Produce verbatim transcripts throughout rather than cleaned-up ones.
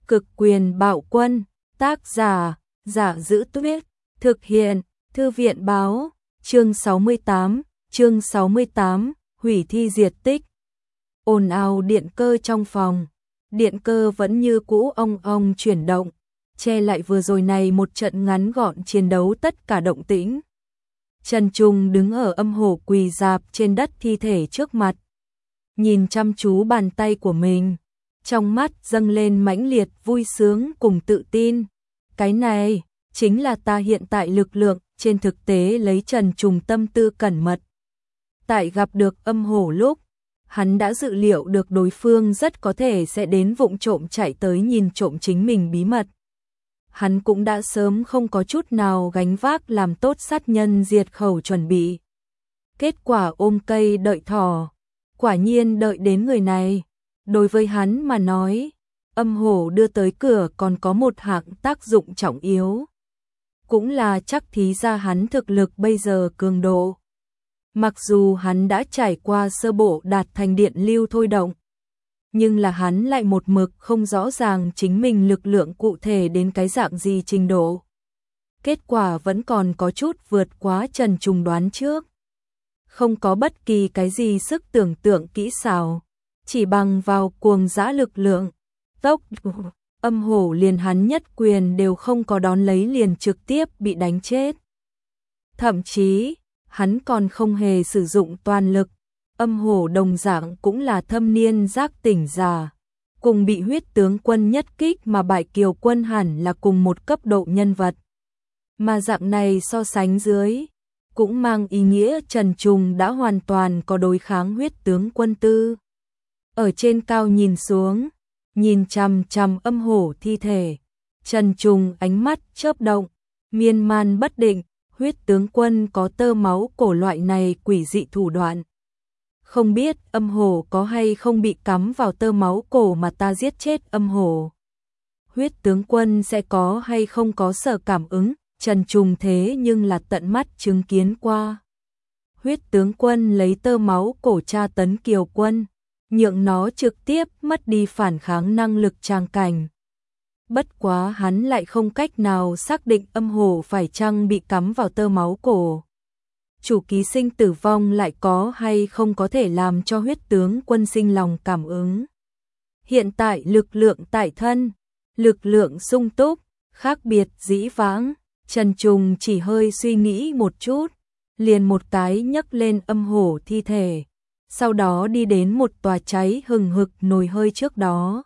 Cực quyền bạo quân, tác giả, Giả Giữ Tuyết, thực hiện, Thư viện báo, chương sáu mươi tám, chương sáu mươi tám, hủy thi diệt tích. Ồn ào điện cơ trong phòng, điện cơ vẫn như cũ ong ong chuyển động, che lại vừa rồi này một trận ngắn gọn chiến đấu tất cả động tĩnh. Trần Trung đứng ở âm hổ quỳ rạp trên đất thi thể trước mặt, nhìn chăm chú bàn tay của mình, trong mắt dâng lên mãnh liệt vui sướng cùng tự tin. Cái này chính là ta hiện tại lực lượng. Trên thực tế lấy Trần Trung tâm tư cẩn mật, tại gặp được âm hổ lúc, hắn đã dự liệu được đối phương rất có thể sẽ đến vụng trộm chạy tới nhìn trộm chính mình bí mật. Hắn cũng đã sớm không có chút nào gánh vác làm tốt sát nhân diệt khẩu chuẩn bị. Kết quả ôm cây đợi thỏ, quả nhiên đợi đến người này. Đối với hắn mà nói, âm hổ đưa tới cửa còn có một hạng tác dụng trọng yếu. Cũng là chắc thí ra hắn thực lực bây giờ cường độ. Mặc dù hắn đã trải qua sơ bộ đạt thành điện lưu thôi động, nhưng là hắn lại một mực không rõ ràng chính mình lực lượng cụ thể đến cái dạng gì trình độ. Kết quả vẫn còn có chút vượt quá Trần Trung đoán trước. Không có bất kỳ cái gì sức tưởng tượng kỹ xảo, chỉ bằng vào cuồng dã lực lượng, tốc âm hổ liền hắn nhất quyền đều không có đón lấy liền trực tiếp bị đánh chết. Thậm chí, hắn còn không hề sử dụng toàn lực, âm hổ đồng dạng cũng là thâm niên giác tỉnh giả. Cùng bị huyết tướng quân nhất kích mà bại kiều quân hẳn là cùng một cấp độ nhân vật. Mà dạng này so sánh dưới, cũng mang ý nghĩa Trần Trung đã hoàn toàn có đối kháng huyết tướng quân tư. Ở trên cao nhìn xuống, nhìn chằm chằm âm hổ thi thể, Trần Trung ánh mắt chớp động, miên man bất định, huyết tướng quân có tơ máu cổ loại này quỷ dị thủ đoạn. Không biết âm hổ có hay không bị cắm vào tơ máu cổ mà ta giết chết âm hổ. Huyết tướng quân sẽ có hay không có sở cảm ứng, Trần Trung thế nhưng là tận mắt chứng kiến qua. Huyết tướng quân lấy tơ máu cổ tra tấn kiều quân, nhượng nó trực tiếp mất đi phản kháng năng lực tràng cảnh. Bất quá hắn lại không cách nào xác định âm hổ phải chăng bị cắm vào tơ máu cổ. Chủ ký sinh tử vong lại có hay không có thể làm cho huyết tướng quân sinh lòng cảm ứng. Hiện tại lực lượng tại thân, lực lượng sung túc, khác biệt dĩ vãng, Trần Trung chỉ hơi suy nghĩ một chút, liền một cái nhấc lên âm hổ thi thể. Sau đó đi đến một tòa cháy hừng hực nồi hơi trước đó.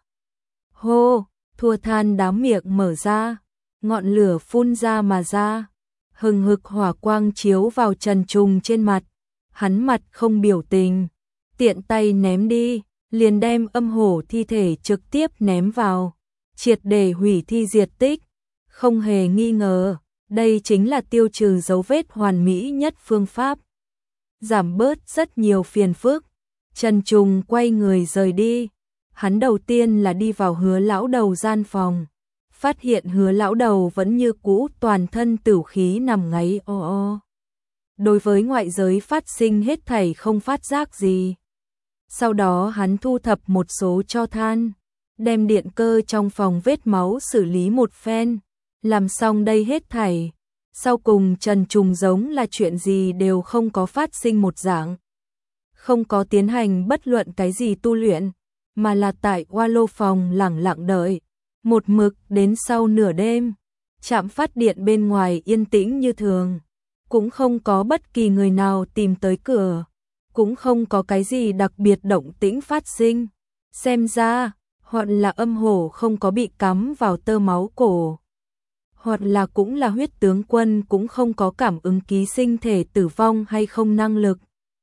Hô, thua than đám miệng mở ra, ngọn lửa phun ra mà ra. Hừng hực hỏa quang chiếu vào Trần Trung trên mặt. Hắn mặt không biểu tình, tiện tay ném đi, liền đem âm hổ thi thể trực tiếp ném vào. Triệt để hủy thi diệt tích. Không hề nghi ngờ, đây chính là tiêu trừ dấu vết hoàn mỹ nhất phương pháp. Giảm bớt rất nhiều phiền phức. Trần Trung quay người rời đi. Hắn đầu tiên là đi vào Hứa lão đầu gian phòng, phát hiện Hứa lão đầu vẫn như cũ toàn thân tửu khí nằm ngáy o o. Đối với ngoại giới phát sinh hết thảy không phát giác gì. Sau đó hắn thu thập một số tro than, đem điện cơ trong phòng vết máu xử lý một phen, làm xong đây hết thảy. Sau cùng Trần Trung giống là chuyện gì đều không có phát sinh một dạng. Không có tiến hành bất luận cái gì tu luyện, mà là tại Hoa Lô phòng lẳng lặng đợi. Một mực đến sau nửa đêm, trạm phát điện bên ngoài yên tĩnh như thường. Cũng không có bất kỳ người nào tìm tới cửa. Cũng không có cái gì đặc biệt động tĩnh phát sinh. Xem ra, hoặc là âm hổ không có bị cắm vào tơ máu cổ. Hoặc là cũng là huyết tướng quân cũng không có cảm ứng ký sinh thể tử vong hay không năng lực.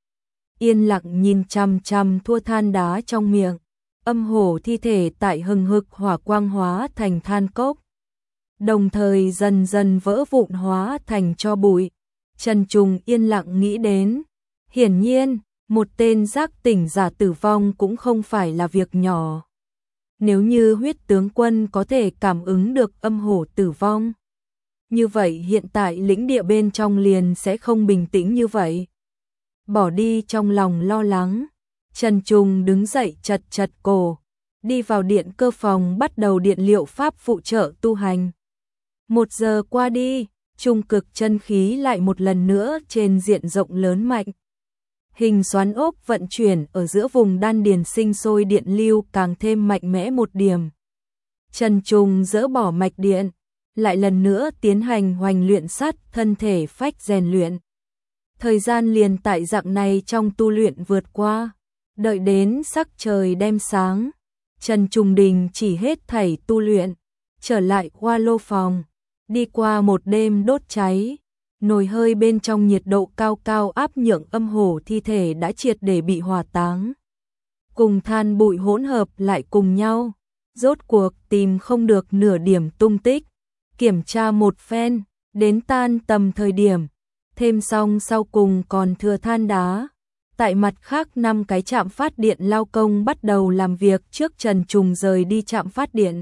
Yên lặng nhìn chằm chằm thua than đá trong miệng, âm hổ thi thể tại hừng hực hỏa quang hóa thành than cốc. Đồng thời dần dần vỡ vụn hóa thành tro bụi. Trần Trung yên lặng nghĩ đến, hiển nhiên, một tên giác tỉnh giả tử vong cũng không phải là việc nhỏ. Nếu như huyết tướng quân có thể cảm ứng được âm hổ tử vong, như vậy hiện tại lĩnh địa bên trong liền sẽ không bình tĩnh như vậy. Bỏ đi trong lòng lo lắng, Trần Trung đứng dậy chật chật cổ, đi vào điện cơ phòng bắt đầu điện liệu pháp phụ trợ tu hành. Một giờ qua đi, trung cực chân khí lại một lần nữa trên diện rộng lớn mạnh. Hình xoắn ốc vận chuyển ở giữa vùng đan điền sinh sôi điện lưu càng thêm mạnh mẽ một điểm. Trần Trùng dỡ bỏ mạch điện, lại lần nữa tiến hành hoành luyện sắt thân thể phách rèn luyện. Thời gian liền tại dạng này trong tu luyện vượt qua, đợi đến sắc trời đêm sáng, Trần Trùng Đình chỉ hết thảy tu luyện, trở lại hoa lô phòng, đi qua một đêm đốt cháy, nồi hơi bên trong nhiệt độ cao cao áp nhượng âm hổ thi thể đã triệt để bị hỏa táng. Cùng than bụi hỗn hợp lại cùng nhau, rốt cuộc tìm không được nửa điểm tung tích, kiểm tra một phen, đến tan tầm thời điểm, thêm xong sau cùng còn thừa than đá. Tại mặt khác năm cái trạm phát điện lao công bắt đầu làm việc trước Trần Trùng rời đi trạm phát điện.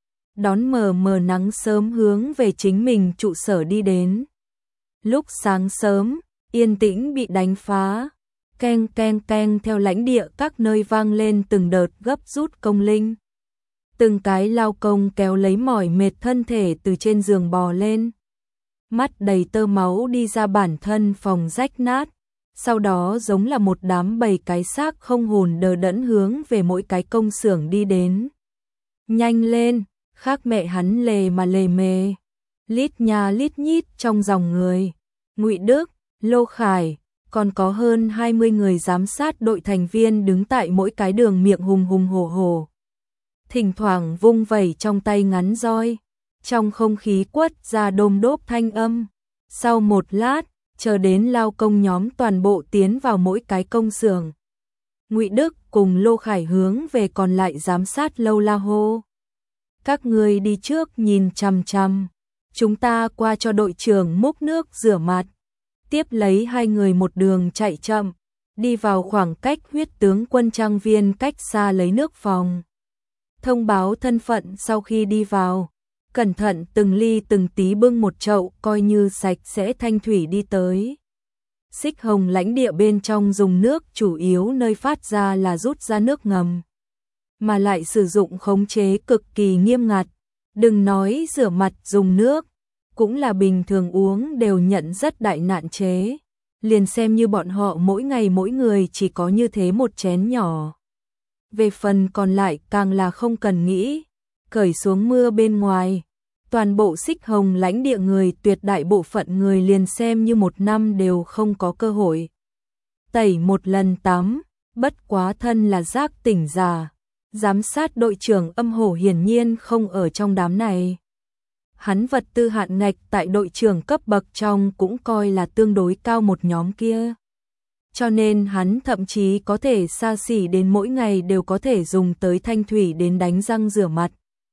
Đón mờ mờ nắng sớm hướng về chính mình trụ sở đi đến. Lúc sáng sớm, yên tĩnh bị đánh phá, keng keng keng theo lãnh địa các nơi vang lên từng đợt gấp rút công linh. Từng cái lao công kéo lấy mỏi mệt thân thể từ trên giường bò lên. Mắt đầy tơ máu đi ra bản thân phòng rách nát, sau đó giống là một đám bầy cái xác không hồn đờ đẫn hướng về mỗi cái công xưởng đi đến. Nhanh lên, khác mẹ hắn lề mà lề mề. Lít nhà lít nhít trong dòng người, Ngụy Đức, Lô Khải, còn có hơn hai mươi người giám sát đội thành viên đứng tại mỗi cái đường miệng hùng hùng hổ hổ. Thỉnh thoảng vung vẩy trong tay ngắn roi, trong không khí quất ra đôm đốp thanh âm. Sau một lát, chờ đến lao công nhóm toàn bộ tiến vào mỗi cái công xưởng, Ngụy Đức cùng Lô Khải hướng về còn lại giám sát lâu la hô. Các người đi trước nhìn chằm chằm, chúng ta qua cho đội trưởng múc nước rửa mặt. Tiếp lấy hai người một đường chạy chậm, đi vào khoảng cách huyết tướng quân trang viên cách xa lấy nước phòng. Thông báo thân phận sau khi đi vào, cẩn thận từng ly từng tí bưng một chậu coi như sạch sẽ thanh thủy đi tới. Xích Hồng lãnh địa bên trong dùng nước chủ yếu nơi phát ra là rút ra nước ngầm, mà lại sử dụng khống chế cực kỳ nghiêm ngặt. Đừng nói rửa mặt dùng nước, cũng là bình thường uống đều nhận rất đại nạn chế. Liền xem như bọn họ mỗi ngày mỗi người chỉ có như thế một chén nhỏ. Về phần còn lại càng là không cần nghĩ, cởi xuống mưa bên ngoài. Toàn bộ Xích Hồng lãnh địa người tuyệt đại bộ phận người liền xem như một năm đều không có cơ hội tẩy một lần tắm, bất quá thân là giác tỉnh giả. Giám sát đội trưởng Âm Hổ hiển nhiên không ở trong đám này. Hắn vật tư hạn ngạch tại đội trưởng cấp bậc trong cũng coi là tương đối cao một nhóm kia. Cho nên hắn thậm chí có thể xa xỉ đến mỗi ngày đều có thể dùng tới thanh thủy đến đánh răng rửa mặt.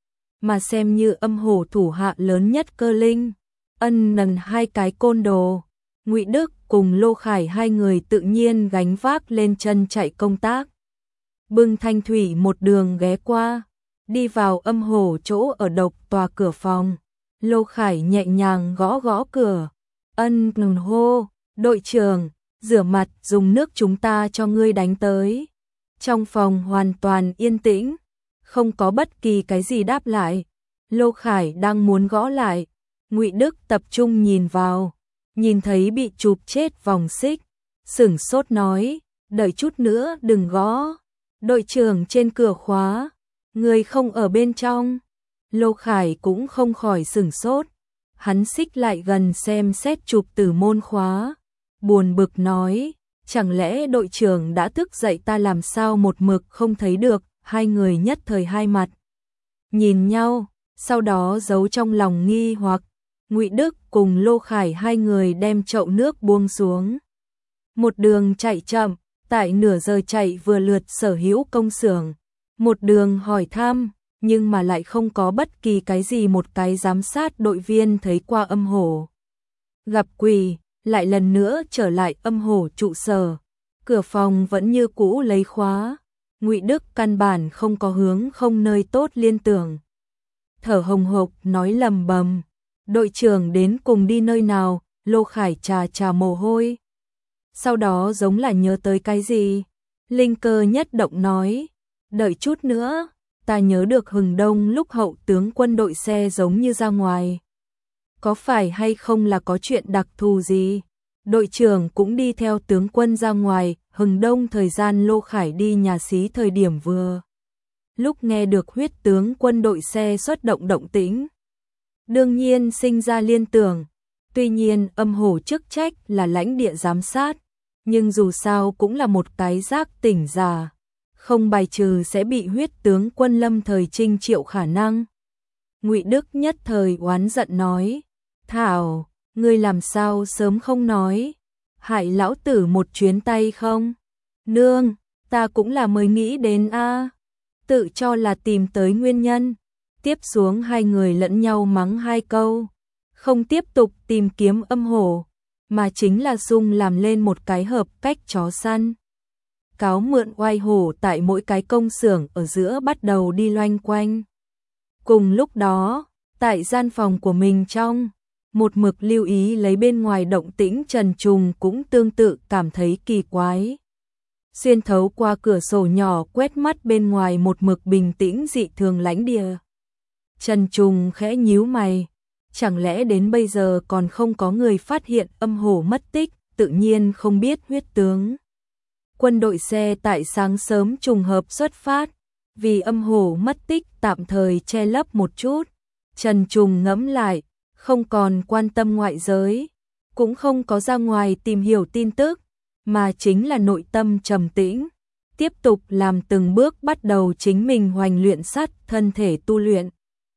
Mà xem như Âm Hổ thủ hạ lớn nhất Cơ Linh, Ân Nần hai cái côn đồ, Ngụy Đức cùng Lô Khải hai người tự nhiên gánh vác lên chân chạy công tác. Bưng thanh thủy một đường ghé qua, đi vào Âm Hổ chỗ ở độc tòa cửa phòng. Lô Khải nhẹ nhàng gõ gõ cửa, Ân Nần hô, đội trưởng, rửa mặt dùng nước chúng ta cho ngươi đánh tới. Trong phòng hoàn toàn yên tĩnh, không có bất kỳ cái gì đáp lại. Lô Khải đang muốn gõ lại, Ngụy Đức tập trung nhìn vào, nhìn thấy bị chụp chết vòng xích, sửng sốt nói, đợi chút nữa đừng gõ. Đội trưởng trên cửa khóa, người không ở bên trong. Lô Khải cũng không khỏi sửng sốt, hắn xích lại gần xem xét chụp từ môn khóa, buồn bực nói, chẳng lẽ đội trưởng đã thức dậy ta làm sao một mực không thấy được. Hai người nhất thời hai mặt nhìn nhau, sau đó giấu trong lòng nghi hoặc. Ngụy Đức cùng Lô Khải hai người đem chậu nước buông xuống, một đường chạy chậm, tại nửa giờ chạy vừa lượt sở hữu công xưởng, một đường hỏi thăm, nhưng mà lại không có bất kỳ cái gì một cái giám sát đội viên thấy qua Âm Hổ. Gặp quỷ, lại lần nữa trở lại Âm Hổ trụ sở, cửa phòng vẫn như cũ lấy khóa. Ngụy Đức căn bản không có hướng không nơi tốt liên tưởng. Thở hồng hộc nói lầm bầm, đội trưởng đến cùng đi nơi nào? Lô Khải trà trà mồ hôi. Sau đó giống là nhớ tới cái gì, linh cơ nhất động nói, đợi chút nữa, ta nhớ được Hừng Đông lúc hậu tướng quân đội xe giống như ra ngoài. Có phải hay không là có chuyện đặc thù gì? Đội trưởng cũng đi theo tướng quân ra ngoài, Hừng Đông thời gian Lô Khải đi nhà xí thời điểm vừa. Lúc nghe được huyết tướng quân đội xe xuất động động tĩnh. Đương nhiên sinh ra liên tưởng, tuy nhiên âm hổ chức trách là lãnh địa giám sát, nhưng dù sao cũng là một cái giác tỉnh giả, không bài trừ sẽ bị huyết tướng quân lâm thời trinh triệu khả năng. Ngụy Đức nhất thời oán giận nói, Thảo, ngươi làm sao sớm không nói, hại lão tử một chuyến tay không? Nương, ta cũng là mới nghĩ đến a, tự cho là tìm tới nguyên nhân. Tiếp xuống hai người lẫn nhau mắng hai câu, không tiếp tục tìm kiếm âm hổ, mà chính là dung làm lên một cái hợp cách chó săn. Cáo mượn oai hổ tại mỗi cái công xưởng ở giữa bắt đầu đi loanh quanh. Cùng lúc đó, tại gian phòng của mình trong, một mực lưu ý lấy bên ngoài động tĩnh Trần Trùng cũng tương tự cảm thấy kỳ quái. Xuyên thấu qua cửa sổ nhỏ quét mắt bên ngoài một mực bình tĩnh dị thường lãnh địa. Trần Trùng khẽ nhíu mày, chẳng lẽ đến bây giờ còn không có người phát hiện âm hổ mất tích, tự nhiên không biết huyết tướng. Quân đội xe tại sáng sớm trùng hợp xuất phát, vì âm hổ mất tích tạm thời che lấp một chút. Trần Trùng ngẫm lại, không còn quan tâm ngoại giới, cũng không có ra ngoài tìm hiểu tin tức, mà chính là nội tâm trầm tĩnh, tiếp tục làm từng bước bắt đầu chính mình hoành luyện sắt thân thể tu luyện.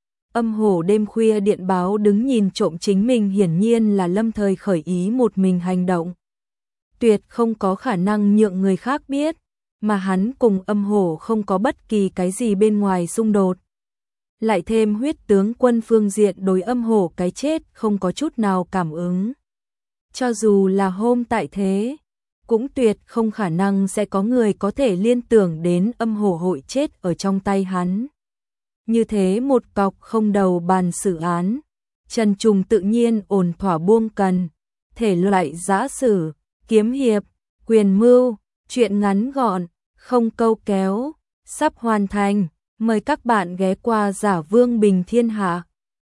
Âm hổ đêm khuya điện báo đứng nhìn trộm chính mình hiển nhiên là lâm thời khởi ý một mình hành động. Tuyệt không có khả năng nhượng người khác biết, mà hắn cùng âm hổ không có bất kỳ cái gì bên ngoài xung đột. Lại thêm huyết tướng quân phương diện đối âm hổ cái chết không có chút nào cảm ứng. Cho dù là hôm tại thế, cũng tuyệt không khả năng sẽ có người có thể liên tưởng đến âm hổ hội chết ở trong tay hắn. Như thế một cọc không đầu bàn xử án, Trần Trùng tự nhiên ổn thỏa buông cần, thể loại giã sử, kiếm hiệp, quyền mưu, chuyện ngắn gọn, không câu kéo, sắp hoàn thành, mời các bạn ghé qua Giả Vương Bình Thiên Hạ.